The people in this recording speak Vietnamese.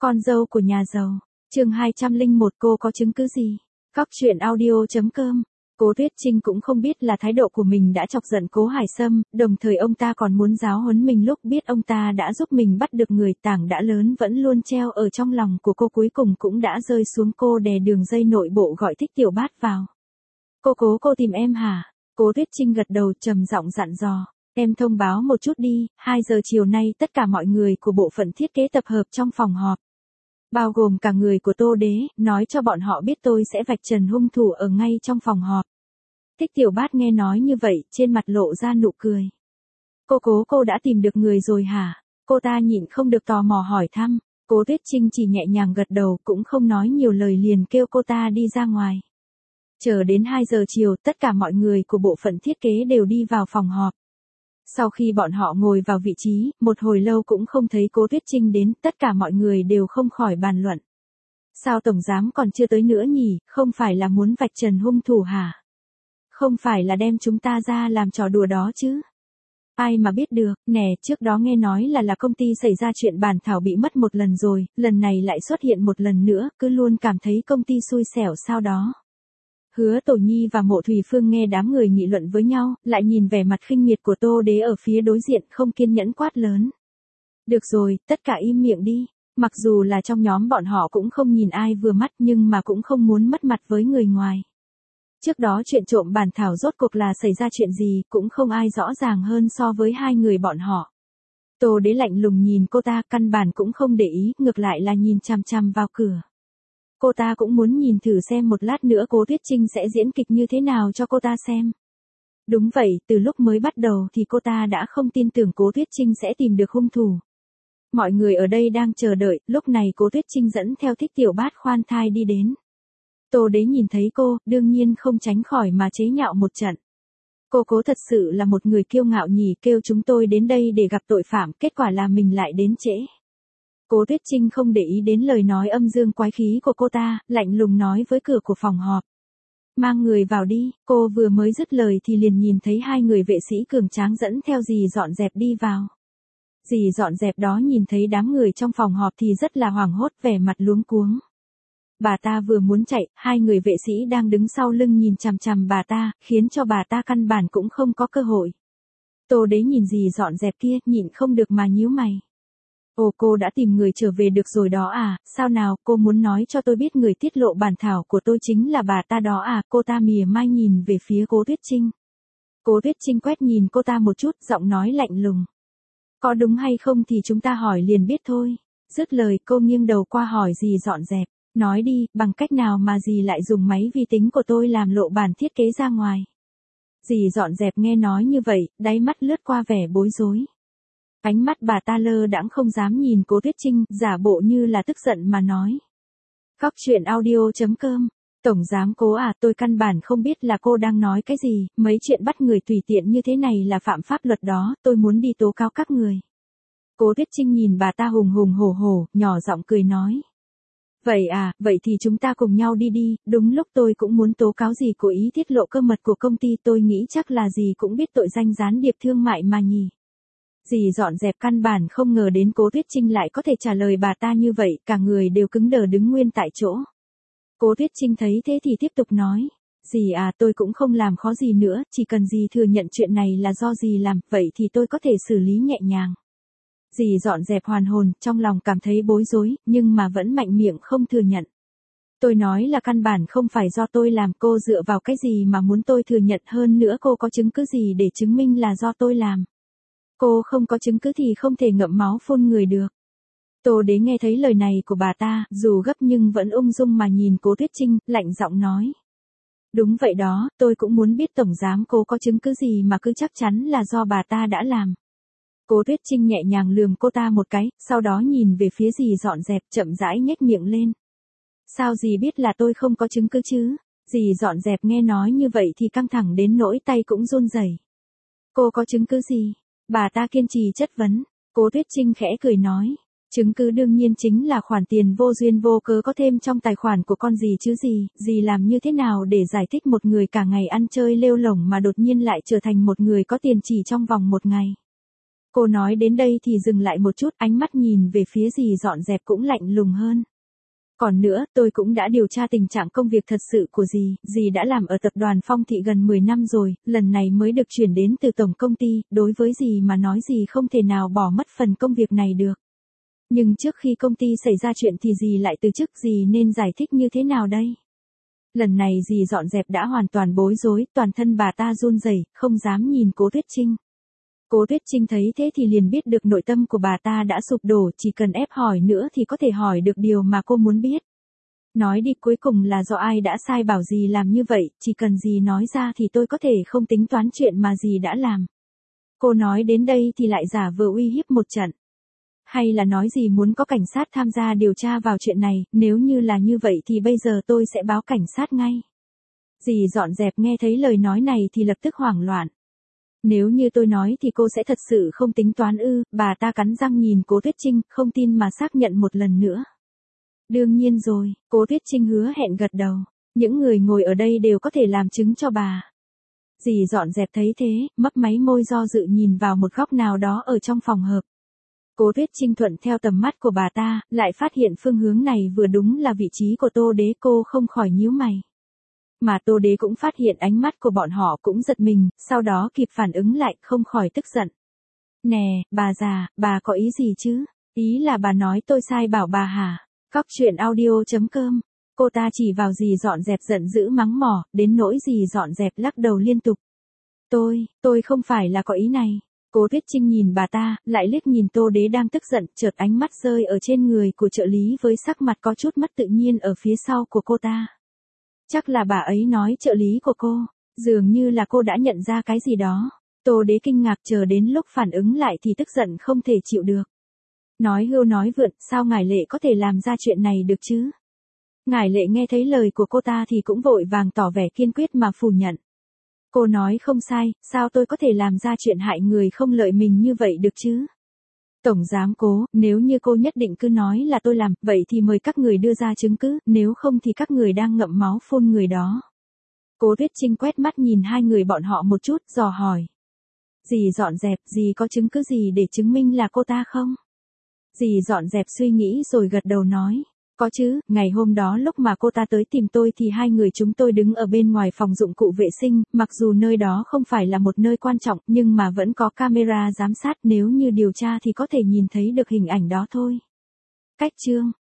Con dâu của nhà giàu. Chương 201 cô có chứng cứ gì? Cóc truyện audio.com. Cố Tuyết Trinh cũng không biết là thái độ của mình đã chọc giận Cố Hải Sâm, đồng thời ông ta còn muốn giáo huấn mình lúc biết ông ta đã giúp mình bắt được người tảng đã lớn vẫn luôn treo ở trong lòng của cô cuối cùng cũng đã rơi xuống cô đè đường dây nội bộ gọi Thích Tiểu Bát vào. Cô tìm em hả? Cố Tuyết Trinh gật đầu trầm giọng dặn dò. Em thông báo một chút đi, 2 giờ chiều nay tất cả mọi người của bộ phận thiết kế tập hợp trong phòng họp. Bao gồm cả người của Tô Đế, nói cho bọn họ biết tôi sẽ vạch trần hung thủ ở ngay trong phòng họp. Thích Tiểu Bát nghe nói như vậy, trên mặt lộ ra nụ cười. Cô đã tìm được người rồi hả? Cô ta nhịn không được tò mò hỏi thăm. Cố Tuyết Trinh chỉ nhẹ nhàng gật đầu cũng không nói nhiều lời liền kêu cô ta đi ra ngoài. Chờ đến 2 giờ chiều, tất cả mọi người của bộ phận thiết kế đều đi vào phòng họp. Sau khi bọn họ ngồi vào vị trí, một hồi lâu cũng không thấy Cố Tuyết Trinh đến, tất cả mọi người đều không khỏi bàn luận. Sao tổng giám còn chưa tới nữa nhỉ, không phải là muốn vạch trần hung thủ hả? Không phải là đem chúng ta ra làm trò đùa đó chứ? Ai mà biết được, nè, trước đó nghe nói là công ty xảy ra chuyện bản thảo bị mất một lần rồi, lần này lại xuất hiện một lần nữa, cứ luôn cảm thấy công ty xui xẻo sao đó. Hứa Tổ Nhi và Mộ Thủy Phương nghe đám người nghị luận với nhau, lại nhìn vẻ mặt khinh miệt của Tô Đế ở phía đối diện không kiên nhẫn quát lớn. Được rồi, tất cả im miệng đi. Mặc dù là trong nhóm bọn họ cũng không nhìn ai vừa mắt nhưng mà cũng không muốn mất mặt với người ngoài. Trước đó chuyện trộm bản thảo rốt cuộc là xảy ra chuyện gì cũng không ai rõ ràng hơn so với hai người bọn họ. Tô Đế lạnh lùng nhìn cô ta căn bản cũng không để ý, ngược lại là nhìn chằm chằm vào cửa. Cô ta cũng muốn nhìn thử xem một lát nữa Cố Tuyết Trinh sẽ diễn kịch như thế nào cho cô ta xem. Đúng vậy, từ lúc mới bắt đầu thì cô ta đã không tin tưởng Cố Tuyết Trinh sẽ tìm được hung thủ. Mọi người ở đây đang chờ đợi, lúc này Cố Tuyết Trinh dẫn theo Thích Tiểu Bát khoan thai đi đến. Tô Đế nhìn thấy cô, đương nhiên không tránh khỏi mà chế nhạo một trận. Cô thật sự là một người kiêu ngạo nhỉ, kêu chúng tôi đến đây để gặp tội phạm, kết quả là mình lại đến trễ. Cố Tuyết Trinh không để ý đến lời nói âm dương quái khí của cô ta, lạnh lùng nói với cửa của phòng họp. Mang người vào đi, cô vừa mới dứt lời thì liền nhìn thấy 2 người vệ sĩ cường tráng dẫn theo dì dọn dẹp đi vào. Dì dọn dẹp đó nhìn thấy đám người trong phòng họp thì rất là hoảng hốt, vẻ mặt luống cuống. Bà ta vừa muốn chạy, 2 người vệ sĩ đang đứng sau lưng nhìn chằm chằm bà ta, khiến cho bà ta căn bản cũng không có cơ hội. Tô Đế nhìn dì dọn dẹp kia, nhịn không được mà nhíu mày. Ồ, cô đã tìm người trở về được rồi đó à, sao nào, cô muốn nói cho tôi biết người tiết lộ bản thảo của tôi chính là bà ta đó à, cô ta mỉa mai nhìn về phía Cố Tuyết Trinh. Cố Tuyết Trinh quét nhìn cô ta một chút, giọng nói lạnh lùng. Có đúng hay không thì chúng ta hỏi liền biết thôi. Dứt lời cô nghiêng đầu qua hỏi dì dọn dẹp, nói đi, bằng cách nào mà dì lại dùng máy vi tính của tôi làm lộ bản thiết kế ra ngoài. Dì dọn dẹp nghe nói như vậy, đáy mắt lướt qua vẻ bối rối. Ánh mắt bà ta lơ đãng không dám nhìn Cố Tuyết Trinh, giả bộ như là tức giận mà nói. Cóc truyện audio.com. Tổng giám Cố à, tôi căn bản không biết là cô đang nói cái gì, mấy chuyện bắt người tùy tiện như thế này là phạm pháp luật đó, tôi muốn đi tố cáo các người. Cố Tuyết Trinh nhìn bà ta hùng hùng hổ hổ, nhỏ giọng cười nói. Vậy à, vậy thì chúng ta cùng nhau đi đi, đúng lúc tôi cũng muốn tố cáo gì cố ý tiết lộ cơ mật của công ty, tôi nghĩ chắc là dì cũng biết tội danh gián điệp thương mại mà nhỉ. Dì dọn dẹp căn bản không ngờ đến Cố Tuyết Trinh lại có thể trả lời bà ta như vậy, cả người đều cứng đờ đứng nguyên tại chỗ. Cố Tuyết Trinh thấy thế thì tiếp tục nói, dì à, tôi cũng không làm khó gì nữa, chỉ cần dì thừa nhận chuyện này là do dì làm, vậy thì tôi có thể xử lý nhẹ nhàng. Dì dọn dẹp hoàn hồn, trong lòng cảm thấy bối rối, nhưng mà vẫn mạnh miệng không thừa nhận. Tôi nói là căn bản không phải do tôi làm, cô dựa vào cái gì mà muốn tôi thừa nhận, hơn nữa cô có chứng cứ gì để chứng minh là do tôi làm. Cô không có chứng cứ thì không thể ngậm máu phun người được. Tô Đế nghe thấy lời này của bà ta, dù gấp nhưng vẫn ung dung mà nhìn Cố Tuyết Trinh, lạnh giọng nói. Đúng vậy đó, tôi cũng muốn biết tổng giám cô có chứng cứ gì mà cứ chắc chắn là do bà ta đã làm. Cố Tuyết Trinh nhẹ nhàng lườm cô ta một cái, sau đó nhìn về phía dì dọn dẹp, chậm rãi nhếch miệng lên. Sao dì biết là tôi không có chứng cứ chứ? Dì dọn dẹp nghe nói như vậy thì căng thẳng đến nỗi tay cũng run rẩy. Cô có chứng cứ gì? Bà ta kiên trì chất vấn. Cố Tuyết Trinh khẽ cười nói. Chứng cứ đương nhiên chính là khoản tiền vô duyên vô cớ có thêm trong tài khoản của con dì chứ gì, dì làm như thế nào để giải thích một người cả ngày ăn chơi lêu lổng mà đột nhiên lại trở thành một người có tiền chỉ trong vòng một ngày. Cô nói đến đây thì dừng lại một chút, ánh mắt nhìn về phía dì dọn dẹp cũng lạnh lùng hơn. Còn nữa, tôi cũng đã điều tra tình trạng công việc thật sự của dì đã làm ở tập đoàn Phong Thị gần 10 năm rồi, lần này mới được chuyển đến từ tổng công ty, đối với dì mà nói dì không thể nào bỏ mất phần công việc này được. Nhưng trước khi công ty xảy ra chuyện thì dì lại từ chức, dì nên giải thích như thế nào đây? Lần này dì dọn dẹp đã hoàn toàn bối rối, toàn thân bà ta run rẩy, không dám nhìn Cố Tuyết Trinh. Cố Tuyết Trinh thấy thế thì liền biết được nội tâm của bà ta đã sụp đổ, chỉ cần ép hỏi nữa thì có thể hỏi được điều mà cô muốn biết. Nói đi, cuối cùng là do ai đã sai bảo dì làm như vậy, chỉ cần dì nói ra thì tôi có thể không tính toán chuyện mà dì đã làm. Cô nói đến đây thì lại giả vờ uy hiếp một trận. Hay là nói dì muốn có cảnh sát tham gia điều tra vào chuyện này, nếu như là như vậy thì bây giờ tôi sẽ báo cảnh sát ngay. Dì dọn dẹp nghe thấy lời nói này thì lập tức hoảng loạn. Nếu như tôi nói thì cô sẽ thật sự không tính toán ư? Bà ta cắn răng nhìn Cố Tuyết Trinh, không tin mà xác nhận một lần nữa. Đương nhiên rồi, Cố Tuyết Trinh hứa hẹn gật đầu. Những người ngồi ở đây đều có thể làm chứng cho bà. Dì dọn dẹp thấy thế, mấp máy môi do dự nhìn vào một góc nào đó ở trong phòng họp. Cố Tuyết Trinh thuận theo tầm mắt của bà ta, lại phát hiện phương hướng này vừa đúng là vị trí của Tô Đế, cô không khỏi nhíu mày. Mà Tô Đế cũng phát hiện ánh mắt của bọn họ cũng giật mình, sau đó kịp phản ứng lại, không khỏi tức giận. Nè, bà già, bà có ý gì chứ? Ý là bà nói tôi sai bảo bà hả? Cóc truyện audio.com. Cô ta chỉ vào dì dọn dẹp giận dữ mắng mỏ, đến nỗi dì dọn dẹp lắc đầu liên tục. Tôi không phải là có ý này. Cố Tuyết Trinh nhìn bà ta, lại liếc nhìn Tô Đế đang tức giận, chợt ánh mắt rơi ở trên người của trợ lý với sắc mặt có chút mất tự nhiên ở phía sau của cô ta. Chắc là bà ấy nói trợ lý của cô, dường như là cô đã nhận ra cái gì đó. Tô Đế kinh ngạc, chờ đến lúc phản ứng lại thì tức giận không thể chịu được. Nói hưu nói vượn, sao ngải Lệ có thể làm ra chuyện này được chứ? Ngải Lệ nghe thấy lời của cô ta thì cũng vội vàng tỏ vẻ kiên quyết mà phủ nhận. Cô nói không sai, sao tôi có thể làm ra chuyện hại người không lợi mình như vậy được chứ? Tổng giám Cố, nếu như cô nhất định cứ nói là tôi làm, vậy thì mời các người đưa ra chứng cứ, nếu không thì các người đang ngậm máu phun người đó. Cố Tuyết Trinh quét mắt nhìn hai người bọn họ một chút, dò hỏi. Dì dọn dẹp, dì có chứng cứ gì để chứng minh là cô ta không? Dì dọn dẹp suy nghĩ rồi gật đầu nói. Có chứ, ngày hôm đó lúc mà cô ta tới tìm tôi thì hai người chúng tôi đứng ở bên ngoài phòng dụng cụ vệ sinh, mặc dù nơi đó không phải là một nơi quan trọng nhưng mà vẫn có camera giám sát, nếu như điều tra thì có thể nhìn thấy được hình ảnh đó thôi. Cách chương